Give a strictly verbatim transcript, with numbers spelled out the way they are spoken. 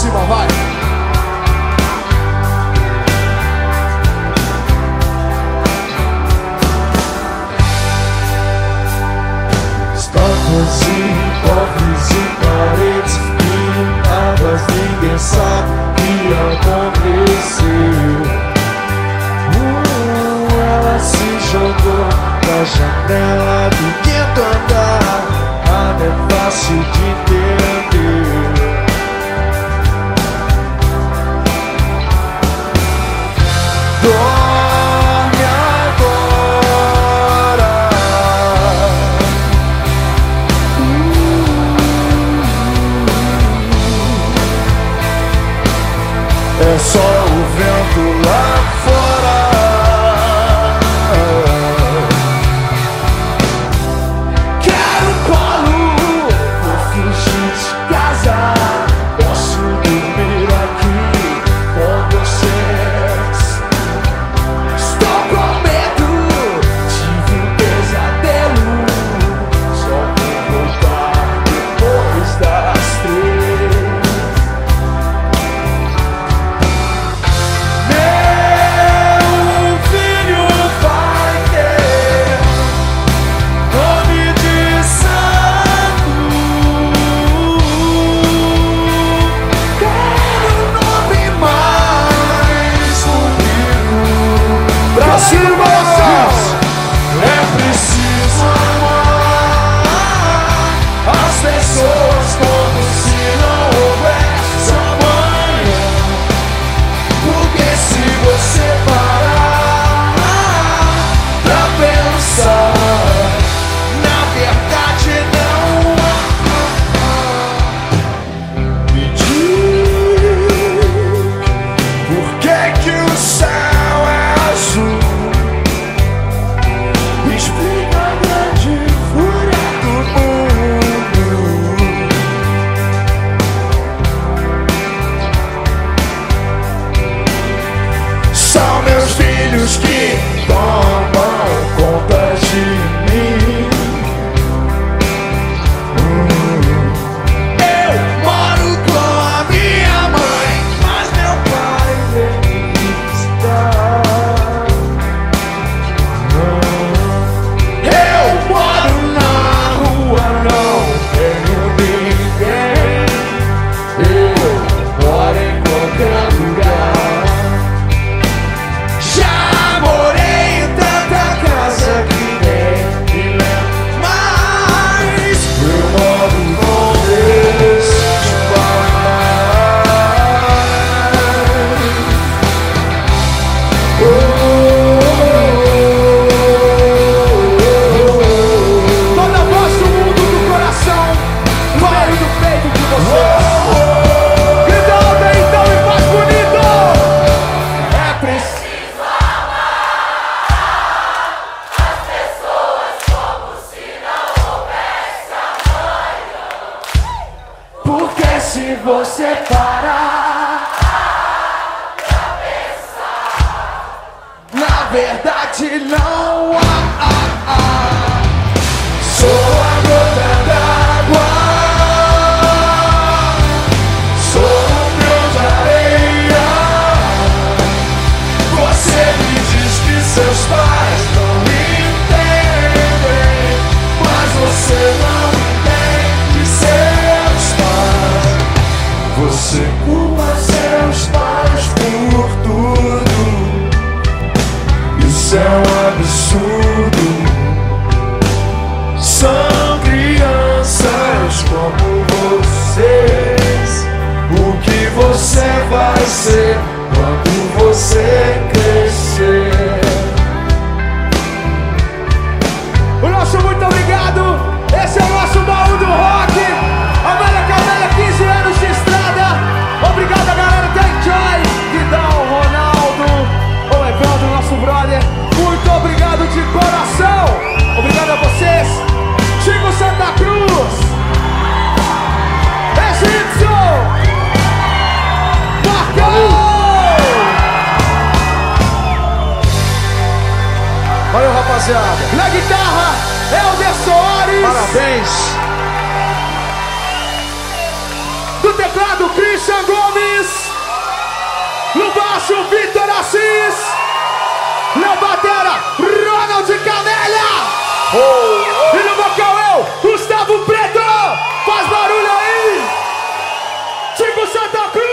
cima, vai. Estátuas e cofres e paredes pintadas, ninguém sabe o que aconteceu. Uh, ela se jogou da janela do quinto andar, nada é fácil de entender. Dorme agora. É só o vento lá fora. Quero colo, vou fugir de casa. Posso dormir aqui com vocês. Estou com medo, tive um pesadelo. Só vou voltar depois das três. É preciso amar as pessoas como se não houvesse amanhã. Porque se você parar pra pensar, na verdade não há. Me diz por que que o céu é azul. Explica a grande fúria do mundo. São meus filhos que tomam conta de mim. Eu moro com a minha mãe, mas meu pai vem me visitar. Eu moro na rua, não tenho ninguém. Eu moro em qualquer lugar. Já morei em tanta casa que nem me lembro mais. Eu moro com Deus de paz. Oh, oh, oh. Toda voz do mundo do coração vai do peito de vocês. Grita alto aí, então, e faz bonito. É preciso amar as pessoas como se não houvesse amanhã. Porque se você parar pra pensar, na verdade não há. Sou a gota d'água, sou um grão de areia. Você me diz que seus pais não entendem, mas você não entende seus pais. Você culpa seus pais por tudo. Isso é um absurdo. São crianças como vocês. O que você vai ser quando você crescer? O nosso muito obrigado. Esse é o nosso baú do rock. Amélia Camélia, quinze anos de estrada. Obrigado a galera da Enjoy, Vidal, Ronaldo, o Evandro, nosso brother. Muito obrigado de coração. Obrigado a vocês. Chico Santa Cruz, Egípcio, Marcão. Valeu, rapaziada. Na guitarra, Helder Soares. Parabéns. Do teclado, Christian Gomes. No baixo, Vitor Assis. Na batera, Ronald Canela. Oh. E no vocal eu, Gustavo Preto. Faz barulho aí. Tipo Santa Cruz.